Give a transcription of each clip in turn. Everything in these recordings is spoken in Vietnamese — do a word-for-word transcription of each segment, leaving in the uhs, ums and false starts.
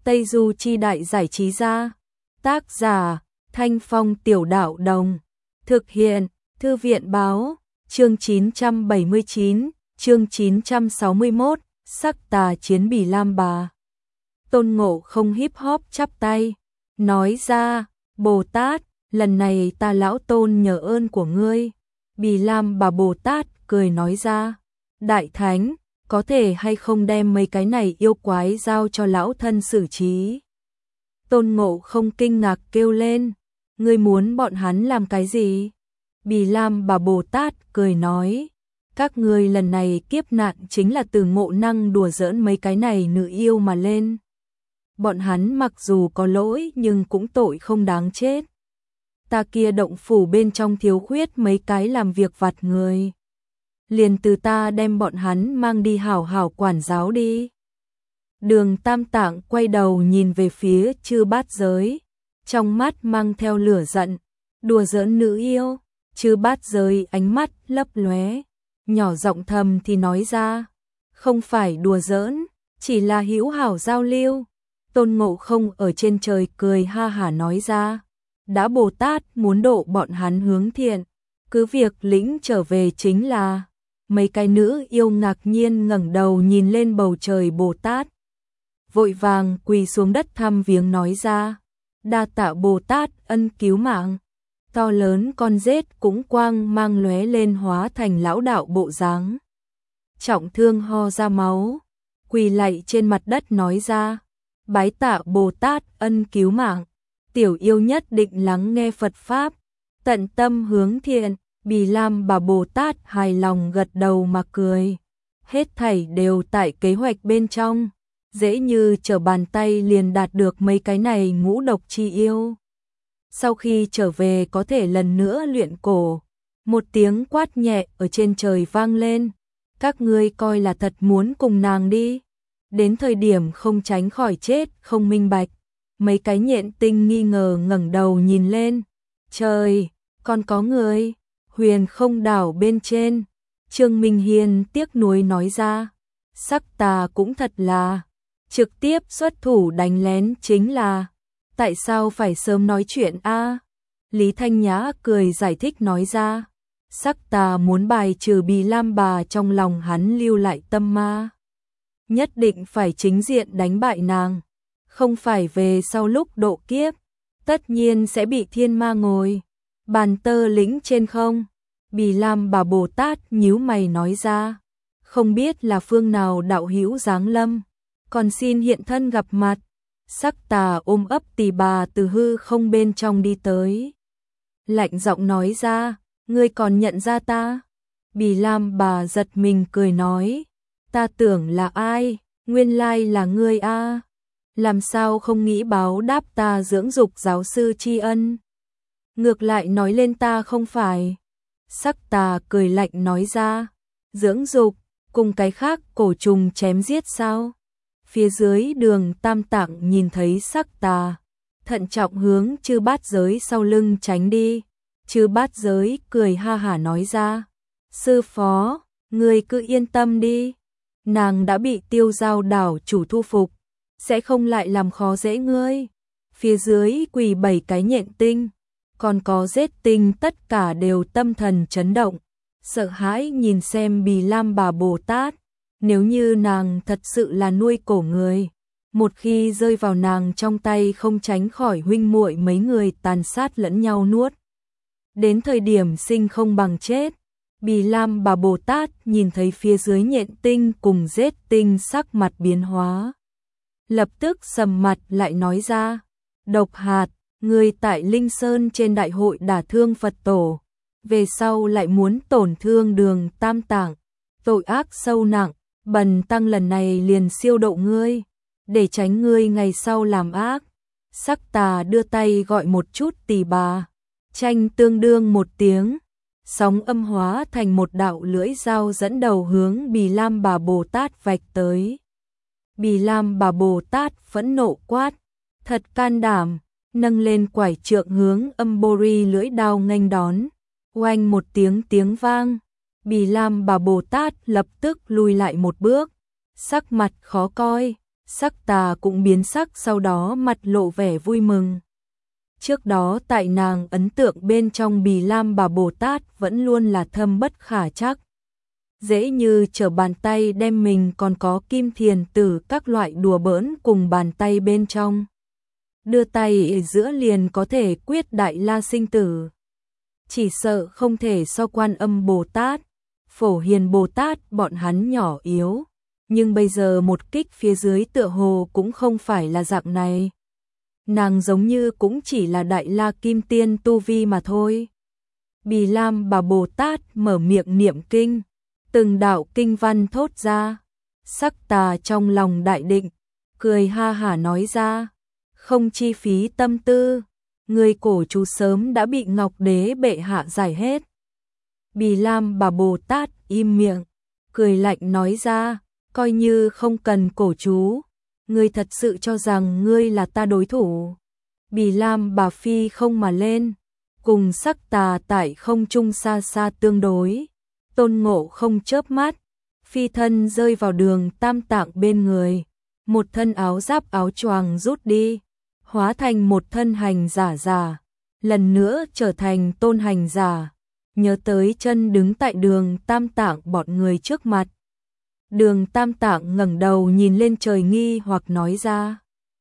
Tây Du Chi Đại Giải Trí Gia. Tác giả Thanh Phong Tiểu Đạo Đồng. Thực hiện Thư viện Báo. Chương chín trăm bảy mươi chín, chương chín trăm sáu mươi mốt, Sắc Tà Chiến Bỉ Lam Bà. Tôn Ngộ Không híp hop chắp tay, nói ra, Bồ Tát, lần này ta lão Tôn nhờ ơn của ngươi. Bỉ Lam Bà Bồ Tát cười nói ra, Đại Thánh, có thể hay không đem mấy cái này yêu quái giao cho lão thân xử trí. Tôn Ngộ Không kinh ngạc kêu lên, ngươi muốn bọn hắn làm cái gì? Bỉ Lam Bà Bồ Tát cười nói, các ngươi lần này kiếp nạn chính là từ ngộ năng đùa giỡn mấy cái này nữ yêu mà lên. Bọn hắn mặc dù có lỗi nhưng cũng tội không đáng chết. Ta kia động phủ bên trong thiếu khuyết mấy cái làm việc vặt người. Liền từ ta đem bọn hắn mang đi hảo hảo quản giáo đi. Đường Tam Tạng quay đầu nhìn về phía Chư Bát Giới, trong mắt mang theo lửa giận, đùa giỡn nữ yêu. Chư Bát Giới ánh mắt lấp lóe, nhỏ giọng thầm thì nói ra, không phải đùa giỡn, chỉ là hữu hảo giao lưu. Tôn Ngộ Không ở trên trời cười ha hả nói ra, đã Bồ Tát muốn độ bọn hắn hướng thiện, cứ việc lĩnh trở về chính là. Mấy cái nữ yêu ngạc nhiên ngẩng đầu nhìn lên bầu trời Bồ Tát, vội vàng quỳ xuống đất thăm viếng nói ra, đa tạ Bồ Tát ân cứu mạng. To lớn con rết cũng quang mang lóe lên hóa thành lão đạo bộ dáng. Trọng thương ho ra máu, quỳ lạy trên mặt đất nói ra, bái tạ Bồ Tát ân cứu mạng, tiểu yêu nhất định lắng nghe Phật Pháp, tận tâm hướng thiện. Bỉ Lam Bà Bồ Tát hài lòng gật đầu mà cười, hết thảy đều tại kế hoạch bên trong, dễ như trở bàn tay liền đạt được mấy cái này ngũ độc chi yêu. Sau khi trở về có thể lần nữa luyện cổ. Một tiếng quát nhẹ ở trên trời vang lên, các ngươi coi là thật muốn cùng nàng đi. Đến thời điểm không tránh khỏi chết không minh bạch. Mấy cái nhện tinh nghi ngờ ngẩng đầu nhìn lên, trời, còn có người. Huyền Không đảo bên trên, Trương Minh Hiên tiếc nuối nói ra, Sắc Tà cũng thật là, trực tiếp xuất thủ đánh lén chính là, tại sao phải sớm nói chuyện a? Lý Thanh Nhã cười giải thích nói ra, Sắc Tà muốn bài trừ Bỉ Lam Bà trong lòng hắn lưu lại tâm ma. Nhất định phải chính diện đánh bại nàng, không phải về sau lúc độ kiếp, tất nhiên sẽ bị thiên ma ngồi. Bàn tơ lĩnh trên không, Bỉ Lam Bà Bồ Tát nhíu mày nói ra, không biết là phương nào đạo hữu giáng lâm, còn xin hiện thân gặp mặt. Sắc Tà ôm ấp Tỳ Bà từ hư không bên trong đi tới, lạnh giọng nói ra, ngươi còn nhận ra ta? Bỉ Lam Bà giật mình cười nói, ta tưởng là ai, nguyên lai là ngươi a, làm sao không nghĩ báo đáp ta dưỡng dục giáo sư tri ân? Ngược lại nói lên ta không phải. Sắc Tà cười lạnh nói ra, dưỡng dục, cùng cái khác cổ trùng chém giết sao? Phía dưới Đường Tam Tạng nhìn thấy Sắc Tà, thận trọng hướng Chư Bát Giới sau lưng tránh đi. Chư Bát Giới cười ha hả nói ra, sư phó, ngươi cứ yên tâm đi, nàng đã bị Tiêu Giao đảo chủ thu phục, sẽ không lại làm khó dễ ngươi. Phía dưới quỳ bảy cái nhện tinh, còn có rết tinh tất cả đều tâm thần chấn động, sợ hãi nhìn xem Bỉ Lam Bà Bồ Tát, nếu như nàng thật sự là nuôi cổ người, một khi rơi vào nàng trong tay không tránh khỏi huynh muội mấy người tàn sát lẫn nhau nuốt. Đến thời điểm sinh không bằng chết. Bỉ Lam Bà Bồ Tát nhìn thấy phía dưới nhện tinh cùng rết tinh sắc mặt biến hóa, lập tức sầm mặt lại nói ra, Độc Hạt, người tại Linh Sơn trên đại hội đả thương Phật tổ, về sau lại muốn tổn thương Đường Tam Tạng, tội ác sâu nặng, bần tăng lần này liền siêu độ ngươi, để tránh ngươi ngày sau làm ác. Sắc Tà đưa tay gọi một chút Tỳ Bà, tranh tương đương một tiếng, sóng âm hóa thành một đạo lưỡi dao dẫn đầu hướng Bỉ Lam Bà Bồ Tát vạch tới. Bỉ Lam Bà Bồ Tát phẫn nộ quát, thật can đảm, nâng lên quải trượng hướng âm bori lưỡi đao nghênh đón. Oanh một tiếng tiếng vang, Bỉ Lam Bà Bồ Tát lập tức lùi lại một bước, sắc mặt khó coi, Sắc Tà cũng biến sắc, sau đó mặt lộ vẻ vui mừng. Trước đó tại nàng ấn tượng bên trong Bì Lam Bà Bồ Tát vẫn luôn là thâm bất khả trắc. Dễ như trở bàn tay đem mình, còn có kim thiền tử các loại đùa bỡn cùng bàn tay bên trong. Đưa tay ở giữa liền có thể quyết đại la sinh tử. Chỉ sợ không thể so Quan Âm Bồ Tát, Phổ Hiền Bồ Tát bọn hắn nhỏ yếu. Nhưng bây giờ một kích phía dưới tựa hồ cũng không phải là dạng này. Nàng giống như cũng chỉ là đại la kim tiên tu vi mà thôi. Bì Lam Bà Bồ Tát mở miệng niệm kinh, từng đạo kinh văn thốt ra. Sắc Tà trong lòng đại định, cười ha hả nói ra, không chi phí tâm tư, người cổ chú sớm đã bị Ngọc Đế bệ hạ giải hết. Bì Lam Bà Bồ Tát im miệng, cười lạnh nói ra, coi như không cần cổ chú, ngươi thật sự cho rằng ngươi là ta đối thủ. Bì Lam Bà phi không mà lên, cùng Sắc Tà tại không trung xa xa tương đối. Tôn Ngộ không chớp mắt, phi thân rơi vào Đường Tam Tạng bên người, một thân áo giáp áo choàng rút đi, hóa thành một thân hành giả giả, lần nữa trở thành tôn hành giả, nhớ tới chân đứng tại Đường Tam Tạng bọn người trước mặt. Đường Tam Tạng ngẩng đầu nhìn lên trời nghi hoặc nói ra,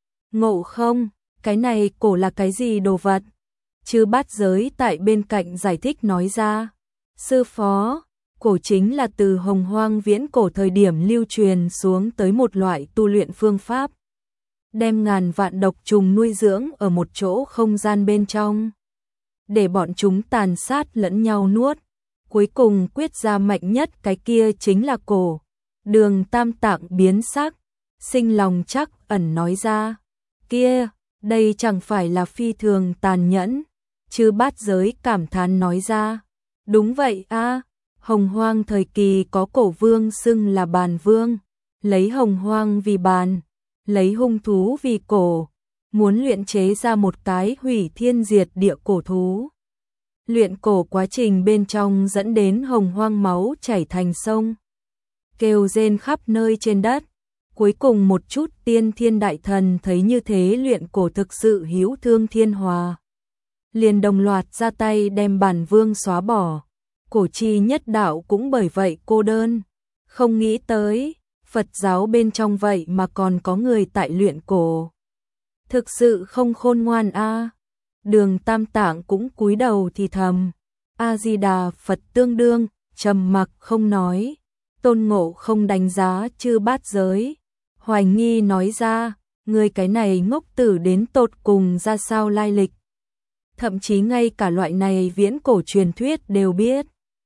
Ngộ không, cái này cổ là cái gì đồ vật? Chư Bát Giới tại bên cạnh giải thích nói ra, sư phó, cổ chính là từ Hồng Hoang viễn cổ thời điểm lưu truyền xuống tới một loại tu luyện phương pháp, đem ngàn vạn độc trùng nuôi dưỡng ở một chỗ không gian bên trong, để bọn chúng tàn sát lẫn nhau nuốt, cuối cùng quyết ra mạnh nhất cái kia chính là cổ. Đường Tam Tạng biến sắc, sinh lòng chắc ẩn nói ra, kia, đây chẳng phải là phi thường tàn nhẫn. Chư Bát Giới cảm thán nói ra, đúng vậy a, Hồng Hoang thời kỳ có cổ vương xưng là bàn vương, lấy Hồng Hoang vì bàn, lấy hung thú vì cổ, muốn luyện chế ra một cái hủy thiên diệt địa cổ thú. Luyện cổ quá trình bên trong dẫn đến Hồng Hoang máu chảy thành sông, kêu rên khắp nơi trên đất. Cuối cùng một chút tiên thiên đại thần thấy như thế luyện cổ thực sự hữu thương thiên hòa, liền đồng loạt ra tay đem bản vương xóa bỏ. Cổ chi nhất đạo cũng bởi vậy cô đơn, không nghĩ tới Phật giáo bên trong vậy mà còn có người tại luyện cổ, thực sự không khôn ngoan a. Đường Tam Tạng cũng cúi đầu thì thầm, A Di Đà Phật tương đương, trầm mặc không nói. Tôn Ngộ không đánh giá Chư Bát Giới, hoài nghi nói ra, người cái này ngốc tử đến tột cùng ra sao lai lịch, thậm chí ngay cả loại này viễn cổ truyền thuyết đều biết.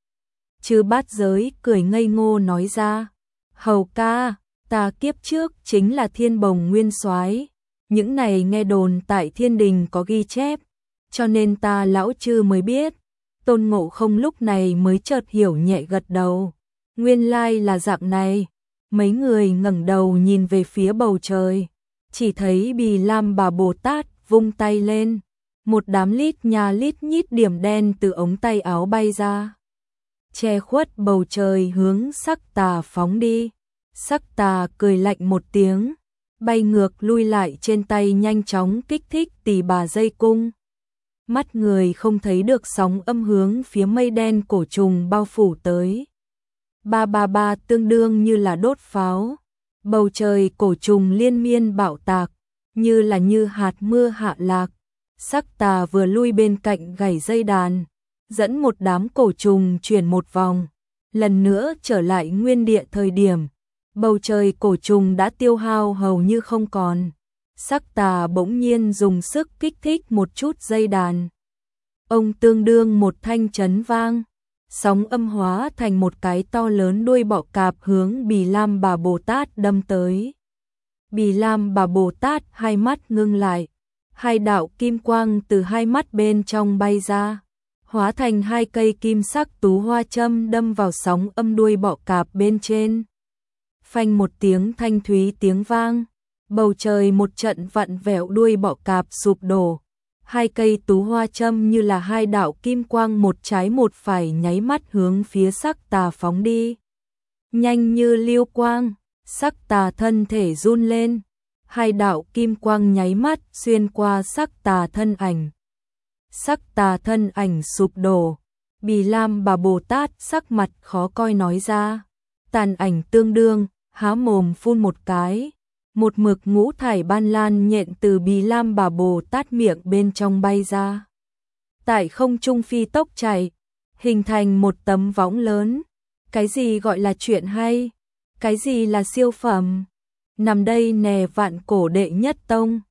Chư Bát Giới cười ngây ngô nói ra, hầu ca, ta kiếp trước chính là Thiên Bồng Nguyên Soái, những này nghe đồn tại thiên đình có ghi chép, cho nên ta lão chư mới biết. Tôn Ngộ không lúc này mới chợt hiểu nhẹ gật đầu, nguyên lai là dạng này. Mấy người ngẩng đầu nhìn về phía bầu trời, chỉ thấy Bì Lam Bà Bồ Tát vung tay lên, một đám lít nhà lít nhít điểm đen từ ống tay áo bay ra, che khuất bầu trời hướng Sắc Tà phóng đi. Sắc Tà cười lạnh một tiếng, bay ngược lui lại trên tay, nhanh chóng kích thích Tỳ Bà dây cung. Mắt người không thấy được sóng âm hướng phía mây đen cổ trùng bao phủ tới. Ba ba ba tương đương như là đốt pháo, bầu trời cổ trùng liên miên bạo tạc, như là như hạt mưa hạ lạc. Sắc Tà vừa lui bên cạnh gảy dây đàn, dẫn một đám cổ trùng chuyển một vòng, lần nữa trở lại nguyên địa thời điểm, bầu trời cổ trùng đã tiêu hao hầu như không còn. Sắc Tà bỗng nhiên dùng sức kích thích một chút dây đàn. Ông tương đương một thanh chấn vang, sóng âm hóa thành một cái to lớn đuôi bọ cạp hướng Bì Lam Bà Bồ Tát đâm tới. Bì Lam Bà Bồ Tát hai mắt ngưng lại, hai đạo kim quang từ hai mắt bên trong bay ra, hóa thành hai cây kim sắc tú hoa châm đâm vào sóng âm đuôi bọ cạp bên trên. Phanh một tiếng thanh thúy tiếng vang, bầu trời một trận vặn vẹo, đuôi bọ cạp sụp đổ. Hai cây tú hoa châm như là hai đạo kim quang một trái một phải nháy mắt hướng phía Sắc Tà phóng đi. Nhanh như liêu quang, Sắc Tà thân thể run lên, hai đạo kim quang nháy mắt xuyên qua sắc tà thân ảnh. Sắc tà thân ảnh sụp đổ, Bì Lam Bà Bồ Tát sắc mặt khó coi nói ra. Tàn ảnh tương đương, há mồm phun một cái. Một mực ngũ thải ban lan nhện từ Bì Lam Bà Bồ Tát miệng bên trong bay ra. Tại không trung phi tốc chạy, hình thành một tấm võng lớn. Cái gì gọi là chuyện hay? Cái gì là siêu phẩm? Nằm đây nè vạn cổ đệ nhất tông.